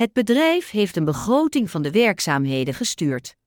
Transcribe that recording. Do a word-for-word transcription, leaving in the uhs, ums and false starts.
Het bedrijf heeft een begroting van de werkzaamheden gestuurd.